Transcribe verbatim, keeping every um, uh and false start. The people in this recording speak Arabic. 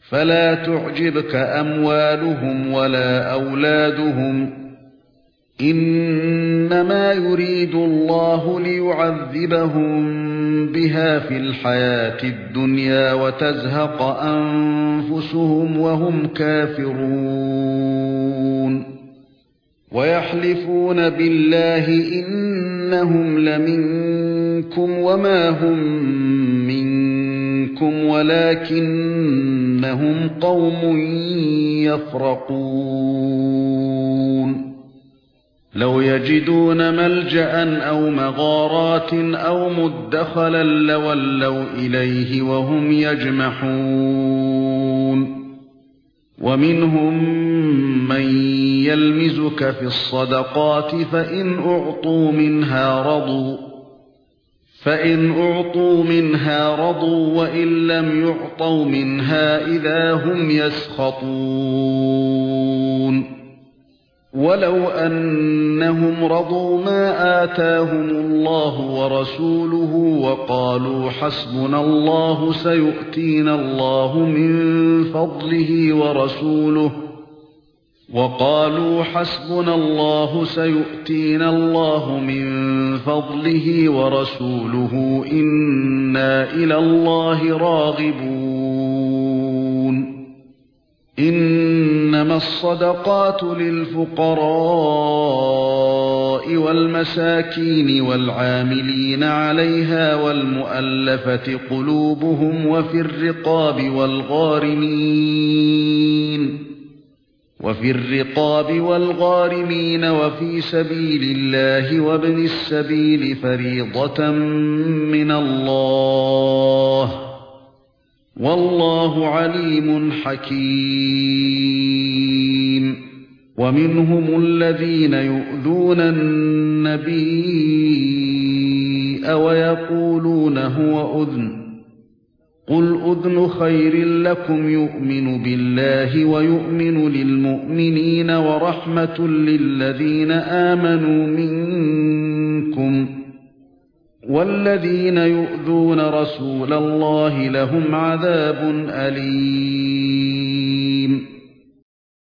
فلا تعجبك أموالهم ولا أولادهم إنما يريد الله ليعذبهم بها في الحياة الدنيا وتزهق أنفسهم وهم كافرون ويحلفون بالله إنهم لمنكم وما هم منكم ولكنهم قوم يفرقون لو يجدون ملجأ أو مغارات أو مدخلا لولوا إليه وهم يجمحون ومنهم من يلمزك في الصدقات فإن أعطوا منها رضوا فإن أعطوا منها رضوا وإن لم يعطوا منها إذا هم يسخطون ولو أنهم رضوا ما آتاهم الله ورسوله وقالوا حسبنا الله سيؤتينا الله من فضله ورسوله وقالوا حسبنا الله سيؤتينا الله من فضله ورسوله إنا إلى الله راغبون إنما الصدقات للفقراء والمساكين والعاملين عليها والمؤلفة قلوبهم وفي الرقاب والغارمين وفي الرقاب والغارمين وفي سبيل الله وابن السبيل فريضة من الله والله عليم حكيم ومنهم الذين يؤذون النبي ويقولون هو أذن قل أذن خير لكم يؤمن بالله ويؤمن للمؤمنين ورحمة للذين آمنوا منكم والذين يؤذون رسول الله لهم عذاب أليم